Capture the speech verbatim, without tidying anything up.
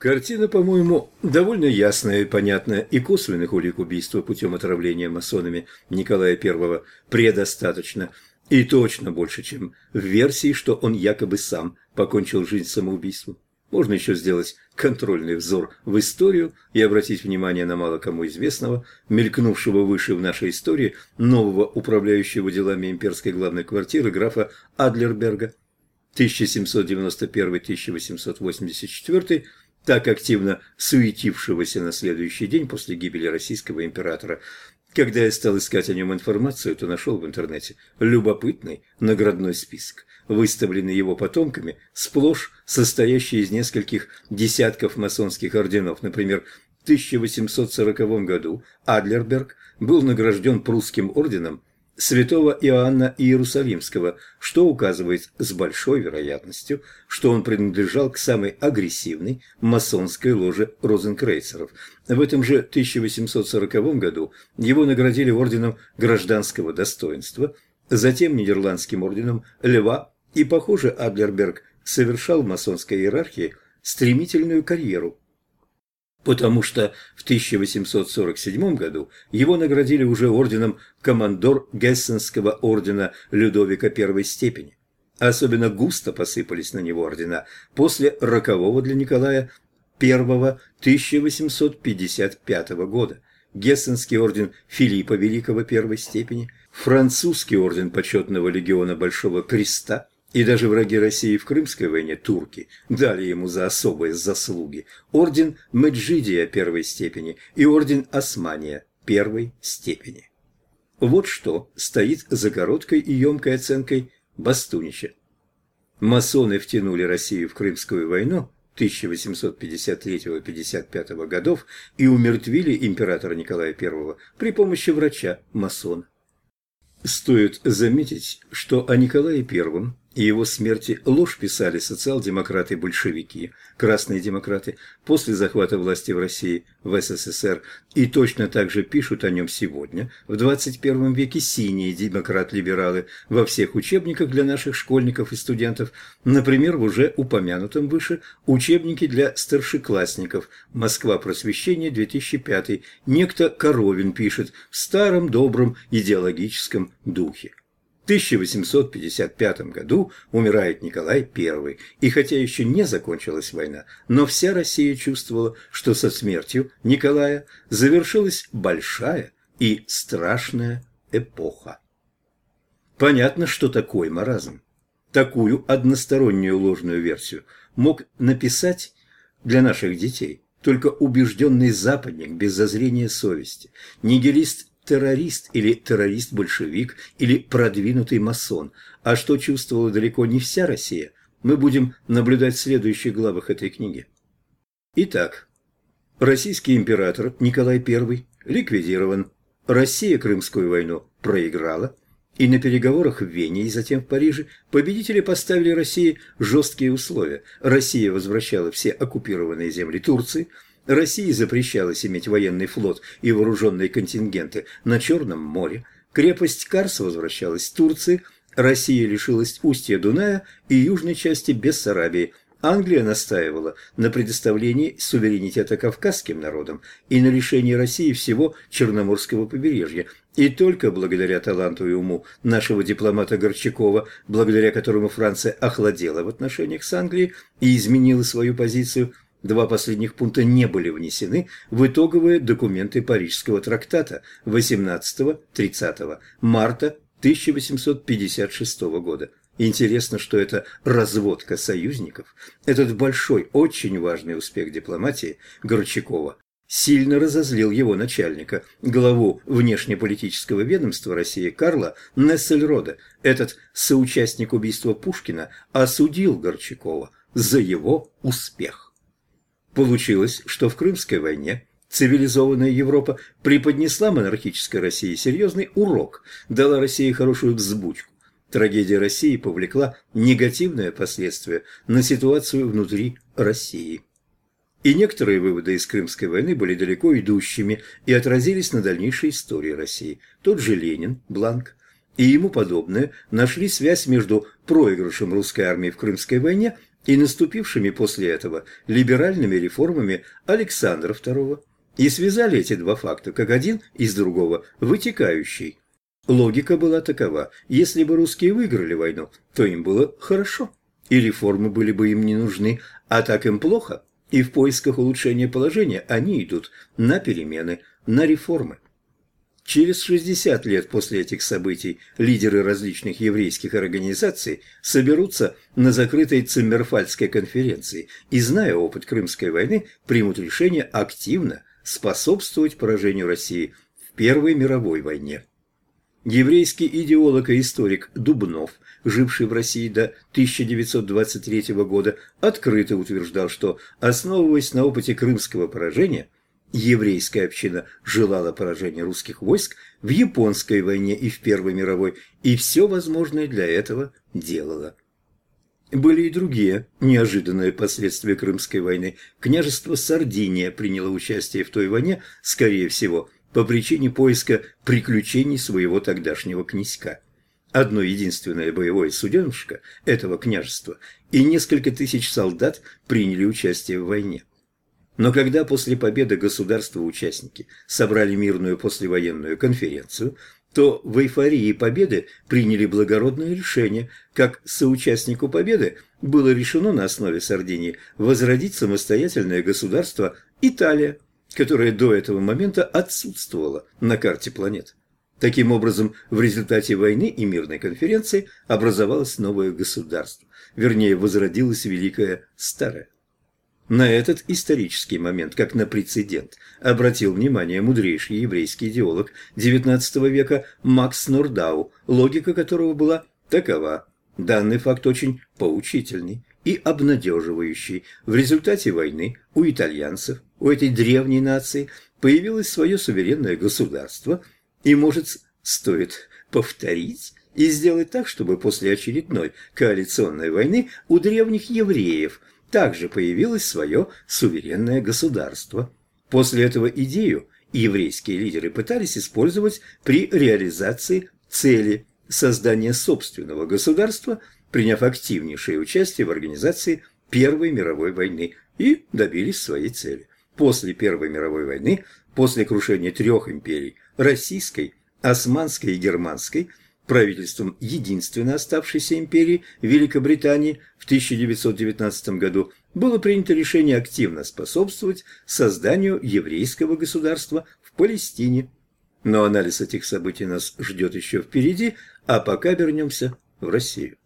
Картина, по-моему, довольно ясная и понятная, и косвенных улик убийства путем отравления масонами Николая Первого предостаточно, и точно больше, чем в версии, что он якобы сам покончил жизнь самоубийством. Можно еще сделать контрольный взор в историю и обратить внимание на мало кому известного, мелькнувшего выше в нашей истории, нового управляющего делами имперской главной квартиры графа Адлерберга, тысяча семьсот девяносто первый — тысяча восемьсот восемьдесят четвёртый, так активно суетившегося на следующий день после гибели российского императора. Когда я стал искать о нем информацию, то нашел в интернете любопытный наградной список, выставленный его потомками, сплошь состоящий из нескольких десятков масонских орденов. Например, в тысяча восемьсот сороковом году Адлерберг был награжден прусским орденом святого Иоанна Иерусалимского, что указывает с большой вероятностью, что он принадлежал к самой агрессивной масонской ложе розенкрейцеров. В этом же тысяча восемьсот сороковом году его наградили орденом гражданского достоинства, затем нидерландским орденом Льва, и, похоже, Адлерберг совершал в масонской иерархии стремительную карьеру, потому что в тысяча восемьсот сорок седьмом году его наградили уже орденом командор Гессенского ордена Людовика первой степени. Особенно густо посыпались на него ордена после рокового для Николая Первого тысяча восемьсот пятьдесят пятого года, Гессенский орден Филиппа Великого первой степени, французский орден почетного легиона Большого Креста. И даже враги России в Крымской войне, турки, дали ему за особые заслуги орден Меджидия первой степени и орден Османия первой степени. Вот что стоит за короткой и емкой оценкой Бастунича. Масоны втянули Россию в Крымскую войну тысяча восемьсот пятьдесят третьего — пятьдесят пятого годов и умертвили императора Николая Первого при помощи врача-масона. Стоит заметить, что о Николае Первом и его смерти ложь писали социал-демократы-большевики, красные демократы, после захвата власти в России, в СССР, и точно так же пишут о нем сегодня, в двадцать первом веке, синие демократ-либералы во всех учебниках для наших школьников и студентов, например, в уже упомянутом выше учебнике для старшеклассников «Москва. Просвещение. две тысячи пятый». Некто Коровин пишет в старом добром идеологическом духе. В тысяча восемьсот пятьдесят пятом году умирает Николай Первый, и хотя еще не закончилась война, но вся Россия чувствовала, что со смертью Николая завершилась большая и страшная эпоха. Понятно, что такой маразм, такую одностороннюю ложную версию мог написать для наших детей только убежденный западник без зазрения совести, нигилист террорист или террорист-большевик или продвинутый масон. А что чувствовала далеко не вся Россия, мы будем наблюдать в следующих главах этой книги. Итак, российский император Николай Первый ликвидирован, Россия Крымскую войну проиграла, и на переговорах в Вене и затем в Париже победители поставили России жесткие условия. Россия возвращала все оккупированные земли Турции, России запрещалось иметь военный флот и вооруженные контингенты на Черном море, крепость Карс возвращалась в Турции, Россия лишилась устья Дуная и южной части Бессарабии. Англия настаивала на предоставлении суверенитета кавказским народам и на лишении России всего Черноморского побережья. И только благодаря таланту и уму нашего дипломата Горчакова, благодаря которому Франция охладела в отношениях с Англией и изменила свою позицию, два последних пункта не были внесены в итоговые документы Парижского трактата восемнадцатого-тридцатого марта тысяча восемьсот пятьдесят шестого года. Интересно, что эта разводка союзников, этот большой, очень важный успех дипломатии Горчакова, сильно разозлил его начальника, главу внешнеполитического ведомства России Карла Нессельрода. Этот соучастник убийства Пушкина осудил Горчакова за его успех. Получилось, что в Крымской войне цивилизованная Европа преподнесла монархической России серьезный урок, дала России хорошую взбучку. Трагедия России повлекла негативные последствия на ситуацию внутри России. И некоторые выводы из Крымской войны были далеко идущими и отразились на дальнейшей истории России. Тот же Ленин, Бланк и ему подобные нашли связь между проигрышем русской армии в Крымской войне и наступившими после этого либеральными реформами Александра второго, и связали эти два факта как один из другого вытекающий. Логика была такова: если бы русские выиграли войну, то им было хорошо, и реформы были бы им не нужны, а так им плохо, и в поисках улучшения положения они идут на перемены, на реформы. Через шестьдесят лет после этих событий лидеры различных еврейских организаций соберутся на закрытой Циммерфальдской конференции и, зная опыт Крымской войны, примут решение активно способствовать поражению России в Первой мировой войне. Еврейский идеолог и историк Дубнов, живший в России до тысяча девятьсот двадцать третьего года, открыто утверждал, что, основываясь на опыте крымского поражения, еврейская община желала поражения русских войск в Японской войне и в Первой мировой, и все возможное для этого делала. Были и другие неожиданные последствия Крымской войны. Княжество Сардиния приняло участие в той войне, скорее всего, по причине поиска приключений своего тогдашнего князька. Одно единственное боевое суденышко этого княжества и несколько тысяч солдат приняли участие в войне. Но когда после победы государства-участники собрали мирную послевоенную конференцию, то в эйфории победы приняли благородное решение. Как соучастнику победы было решено на основе Сардинии возродить самостоятельное государство Италия, которое до этого момента отсутствовало на карте планет. Таким образом, в результате войны и мирной конференции образовалось новое государство, вернее, возродилось великое старое. На этот исторический момент, как на прецедент, обратил внимание мудрейший еврейский идеолог девятнадцатого века Макс Нордау, логика которого была такова: данный факт очень поучительный и обнадеживающий. В результате войны у итальянцев, у этой древней нации, появилось свое суверенное государство, и, может, стоит повторить и сделать так, чтобы после очередной коалиционной войны у древних евреев также появилось свое суверенное государство. После этого идею еврейские лидеры пытались использовать при реализации цели создания собственного государства, приняв активнейшее участие в организации Первой мировой войны, и добились своей цели. После Первой мировой войны, после крушения трех империй – российской, османской и германской, правительством единственно оставшейся империи Великобритании в тысяча девятьсот девятнадцатом году было принято решение активно способствовать созданию еврейского государства в Палестине. Но анализ этих событий нас ждет еще впереди, а пока вернемся в Россию.